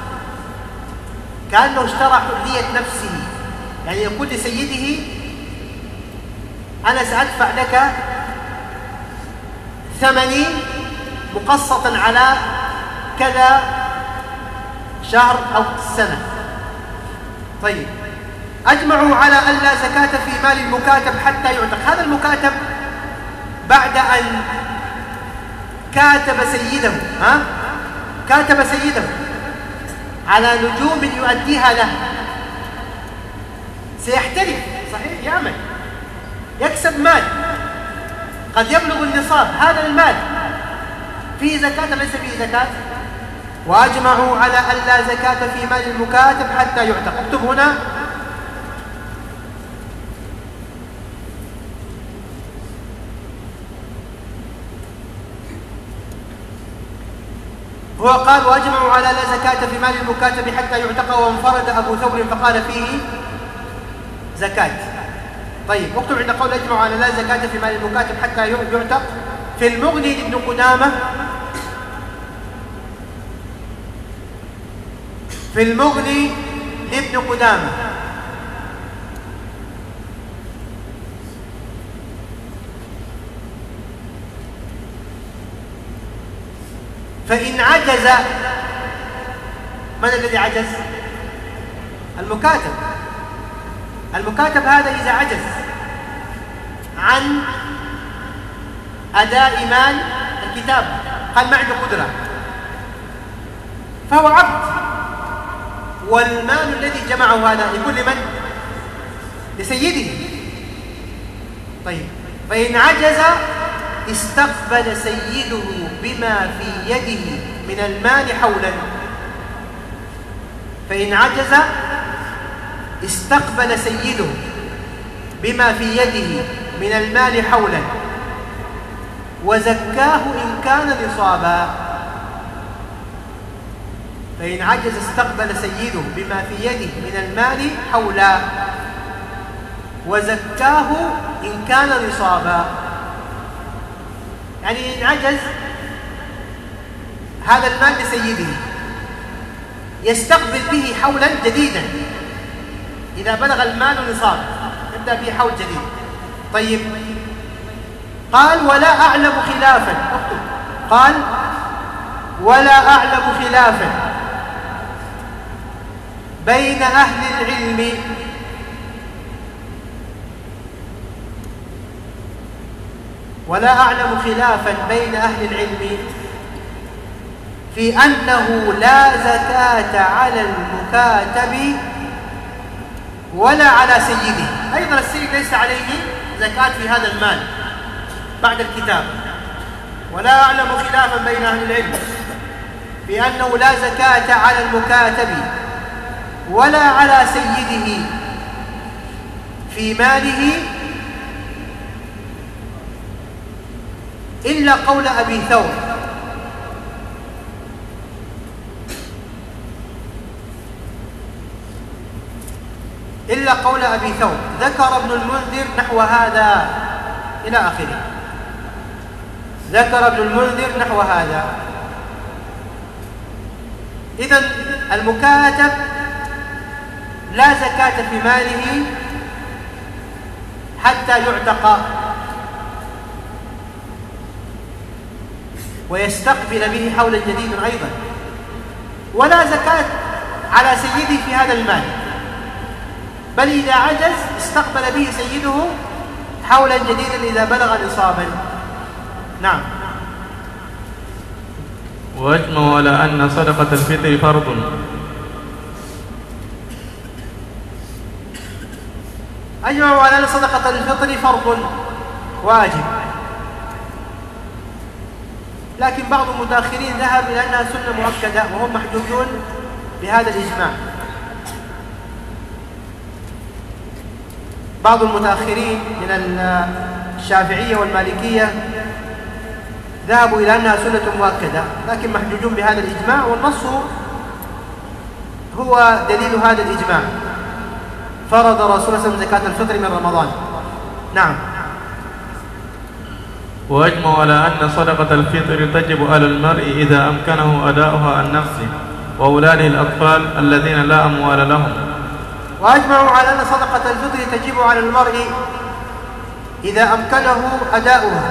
كأنه اشترى حرية نفسه. يعني يقول لسيده أنا سأدفع لك ثمني مقسطا على كذا شهر أو سنة. طيب، أجمعوا على أن لا زكاة في مال المكاتب حتى يعتق. هذا المكاتب بعد أن كاتب سيده، ها؟ كاتب سيده على نجوم يؤديها له، سيحترف، صحيح، يعمل، يكسب مال قد يبلغ النصاب. هذا المال فيه زكاة ليس فيه زكاة؟ وأجمعوا على أن لا زكاة في مال المكاتب حتى يعتق. اكتب هنا هو قال وأجمعوا على لا زكاة في مال المكاتب حتى يعتق، وانفرد أبو ثور فقال فيه زكاة. طيب، اكتب عند قول أجمعوا على لا زكاة في مال المكاتب حتى يعتق. في المغني لابن قدامة في المغني لابن قدامة فإن عجز، من الذي عجز؟ المكاتب. المكاتب هذا إذا عجز عن أداء مال الكتاب، قال ما عنده قدرة، فهو عبد، والمال الذي جمعه هذا يكون لمن؟ لسيده. طيب، فإن عجز استقبل سيده بما في يده من المال حولا. فإن عجز استقبل سيده بما في يده من المال حولا وزكاه إن كان نصابا. فإن عجز استقبل سيده بما في يده من المال حولا وزكاه إن كان نصابا. يعني إن عجز هذا المال لسيده يستقبل به حولا جديدا، إذا بلغ المال نصاب يبدأ به حول جديد. طيب، قال ولا أعلم خلافا، اكتب، قال ولا أعلم خلافا بين أهل العلم ولا أعلم خلافا بين أهل العلم في أنه لا زكاة على المكاتب ولا على سيده. أيضا السيد ليس عليه زكاة في هذا المال بعد الكتاب. ولا أعلم خلافا بين أهل العلم بأنه لا زكاة على المكاتب ولا على سيده في ماله إلا قول أبي ثور. إلا قول أبي ثور. ذكر ابن المنذر نحو هذا إلى آخره. ذكر ابن المنذر نحو هذا. إذن المكاتب لا زكاة في ماله حتى يعتق ويستقبل به حولا جديدا أيضا، ولا زكاة على سيده في هذا المال، بل إذا عجز استقبل به سيده حولا جديدا إذا بلغ نصابا. نعم. وأجمعوا على أن صدقة الفطر فرض. أجمعوا على أن صدقة الفطر فرض واجب، لكن بعض المتأخرين ذهب إلى أنها سنة مؤكدة وهم محجوجون بهذا الإجماع. بعض المتأخرين من الشافعية والمالكية ذهبوا إلى أنها سنة مؤكدة، لكن محجوجون بهذا الإجماع، والنص هو دليل هذا الإجماع. فرض رسول الله صلى الله عليه وسلم زكاة الفطر من رمضان. نعم. وأجمعوا على أن صدقة الفطر تجب على المرء إذا أمكنه أداؤها عن نفسه وأولاده الأطفال الذين لا أموال لهم. وأجمعوا على أن صدقة الفطر تجب على المرء إذا أمكنه أداؤها،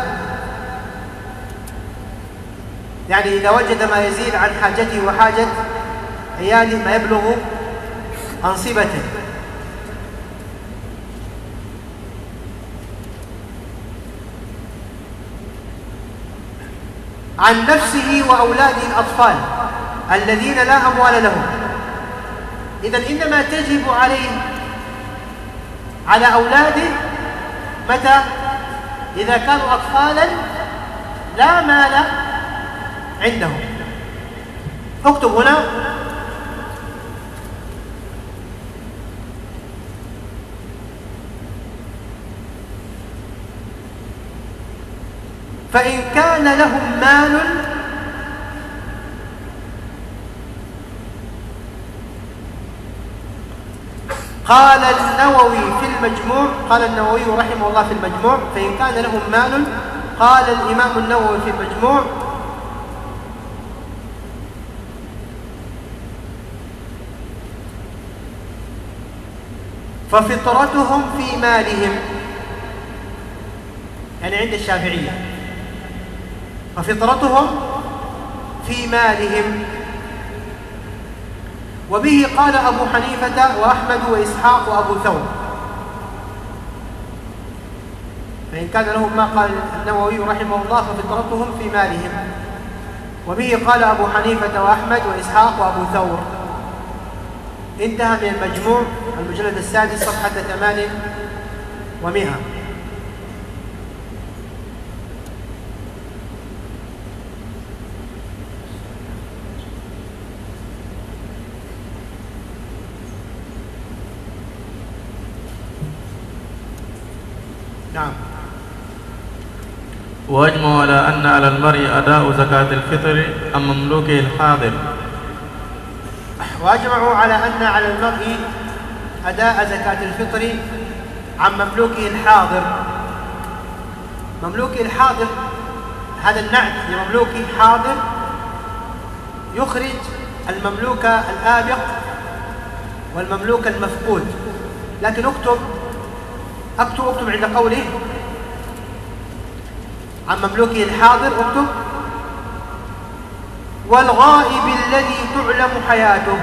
يعني إذا وجد ما يزيد عن حاجته وحاجة عياله ما يبلغ أنصبته. عن نفسه وأولاده الأطفال الذين لا أموال لهم. إذن إنما تجب عليه على أولاده متى؟ إذا كانوا أطفالا لا مال عندهم. اكتب هنا فإن كان لهم مال قال النووي في المجموع، قال النووي رحمه الله في المجموع، فإن كان لهم مال، قال الإمام النووي في المجموع ففطرتهم في مالهم، يعني عند الشافعية ففطرتهم في مالهم. وبه قال أبو حنيفة وأحمد وإسحاق وأبو ثور. فإن كان لهم ما قال النووي رحمه الله ففطرتهم في مالهم. وبه قال أبو حنيفة وأحمد وإسحاق وأبو ثور. انتهى من المجموع المجلد السادس صفحة ثمان ومئة. نعم. وأجمعوا على أن على المرء أداء زكاة الفطر عن مملوكه الحاضر. وأجمعوا على أن على المرء أداء زكاة الفطر عن مملوكه الحاضر. مملوكه الحاضر هذا النعت لمملوكه حاضر يخرج المملوك الآبق والمملوك المفقود. لكن اكتب اكتب اكتب عند قوله عن مملوكه الحاضر اكتب والغائب الذي تعلم حياته.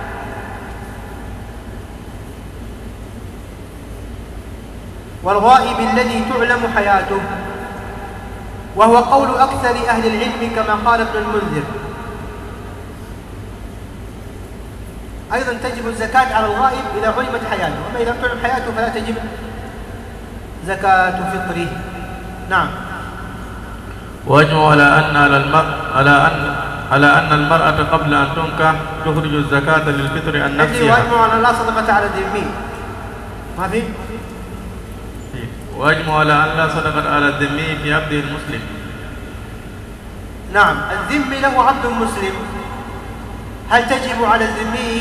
والغائب الذي تعلم حياته، وهو قول أكثر أهل العلم كما قال ابن المنذر. أيضا تجب الزكاة على الغائب إذا علمت حياته، أما إذا لم تعلم حياته فلا تجب زكاة فطره. نعم. وأجمع على أن على المرء على أن على أن المرأة قبل أن تنكح تخرج الزكاة للفطر عن نفسها. وأجمع على لا صدقة على الذمي. ما في؟ وأجمع على أن لا صدقة على الذمي في عبده المسلم. نعم، الذمي له عبد مسلم، هل تجب على الذمي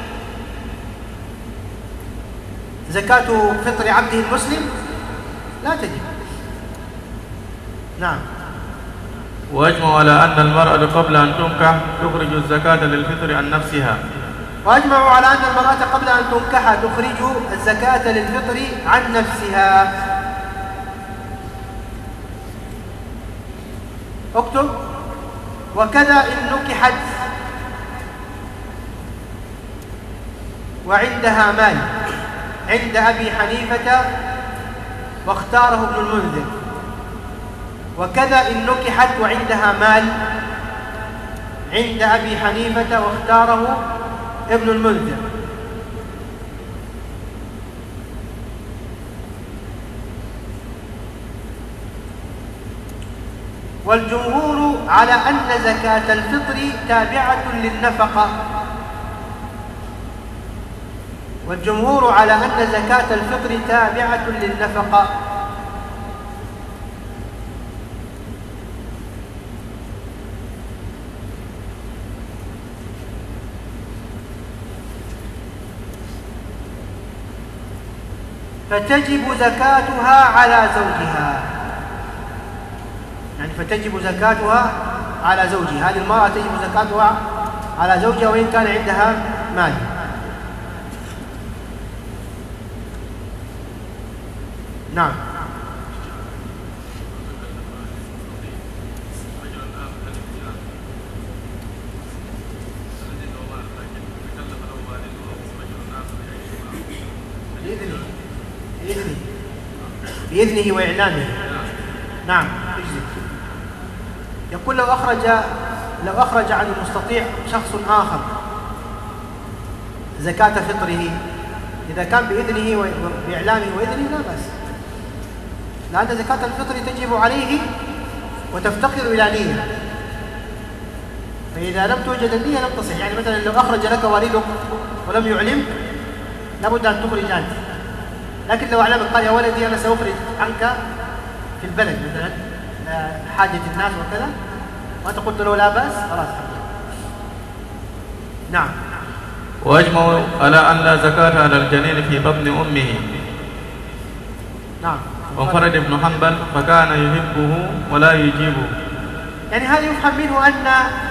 زكاة فطر عبده المسلم؟ لا تجب. نعم. وأجمع على أن المرأة قبل أن تنكح تخرج الزكاة للفطر عن نفسها. وأجمعوا على أن المرأة قبل أن تنكح تخرج الزكاة للفطر عن نفسها. اكتب: وكذا إن نكحت وعندها مال عند أبي حنيفة واختاره ابن المنذر. وكذا إن نكحت وعندها مال عند أبي حنيفة واختاره ابن المنذر. والجمهور على أن زكاة الفطر تابعة للنفقة. والجمهور على أن زكاة الفطر تابعة للنفقة. فتجب زكاتها على زوجها، يعني فتجب زكاتها على زوجها. هذه المرأة تجب زكاتها على زوجها وإن كان عندها مال. نعم. بإذنه بإذنه بإذنه وإعلانه. نعم. يقول لو أخرج لو أخرج عن المستطيع شخص آخر زكاة فطره، إذا كان بإذنه وبإعلامه وإذنه لا بأس، لأن زكاة الفطر تجب عليه وتفتقر إلى نية، فإذا لم توجد النية لم تصح. يعني مثلا لو أخرج لك والدك ولم يعلم لابد أن تخرج أنت، لكن لو أعلمك قال يا ولدي أنا سأخرج عنك في البلد مثلا حاجة الناس وكذا وأنت قلت له لا بأس، خلاص. نعم. وأجمعوا على أن لا زكاة على الجنين في بطن أمه. نعم. وانفرد ابن حنبل فكان يحبه ولا يجيبه. يعني هذا يفهم منه أن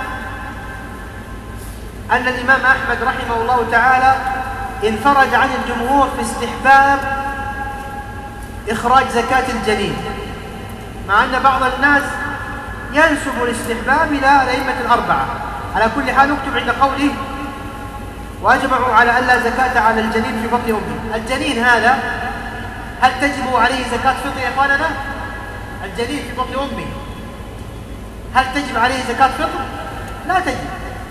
أن الإمام أحمد رحمه الله تعالى انفرد عن الجمهور في استحباب إخراج زكاة الجنين، مع أن بعض الناس ينسب الاستحباب إلى الأئمة الأربعة. على كل حال اكتب عند قوله وأجمعوا على أن لا زكاة على الجنين في بطن أمه. الجنين هذا هل تجب عليه زكاة فطر يا إخواننا؟ الجنين في بطن أمه هل تجب عليه زكاة فطر؟ لا تجب.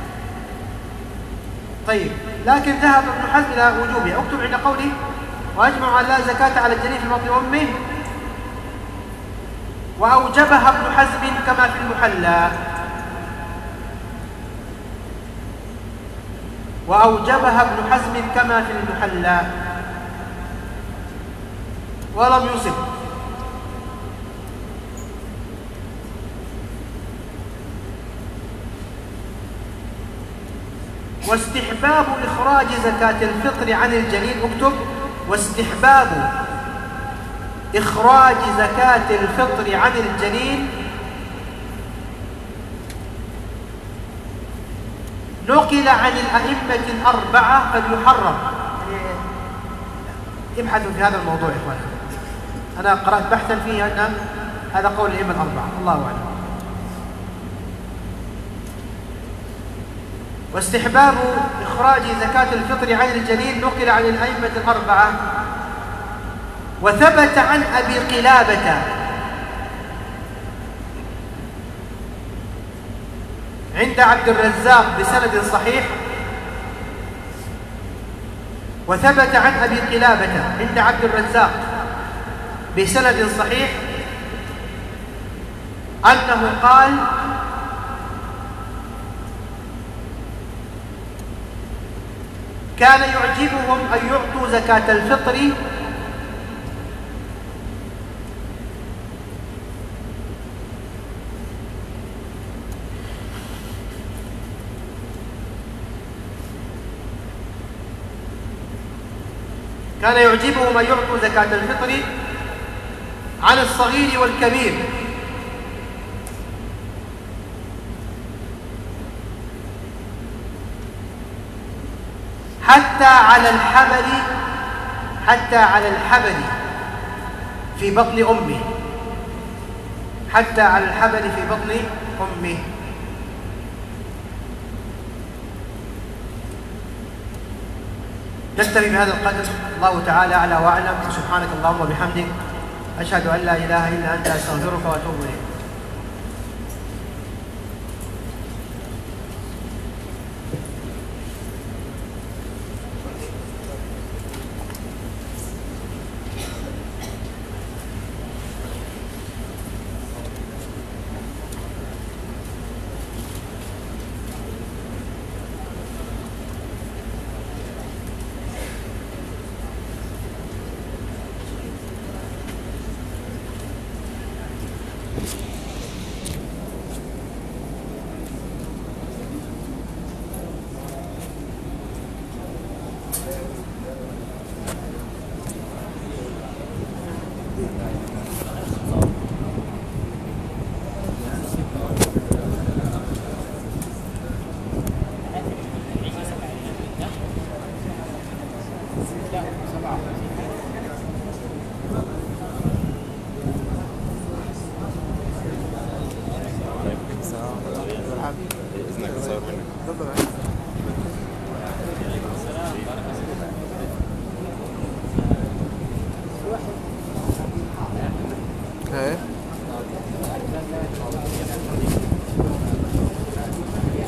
طيب، لكن ذهب ابن حزم إلى وجوبه. اكتب عند قوله وأجمعوا على لا زكاة على الجنين في بطن أمه وأوجبها ابن حزم كما في المحلى. وأوجبها ابن حزم كما في المحلى ولم يصب. واستحباب إخراج زكاة الفطر عن الجنين، اكتب واستحباب إخراج زكاة الفطر عن الجنين نقل عن الأئمة الأربعة فليحرم. ابحثوا في هذا الموضوع يا إخوان، أنا قرأت بحثا فيه أن هذا قول الأئمة الأربعة، الله أعلم. واستحباب إخراج زكاة الفطر عن الجنين نقل عن الأئمة الأربعة. وثبت عن أبي قلابة عند عبد الرزاق بسند صحيح وثبت عن أبي قلابة عند عبد الرزاق بسند صحيح أنه قال: كان يعجبهم أن يعطوا زكاة الفطر كان يعجبهم أن يعطوا زكاة الفطر عن الصغير والكبير، حتى على الحبل حتى على الحبل في بطن أمه حتى على الحبل في بطن أمه. نكتفي بهذا القدر، الله تعالى أعلى وأعلم. سبحانك اللهم وبحمدك، أشهد أن لا إله إلا أنت، أستغفرك وأتوب إليك. Okay.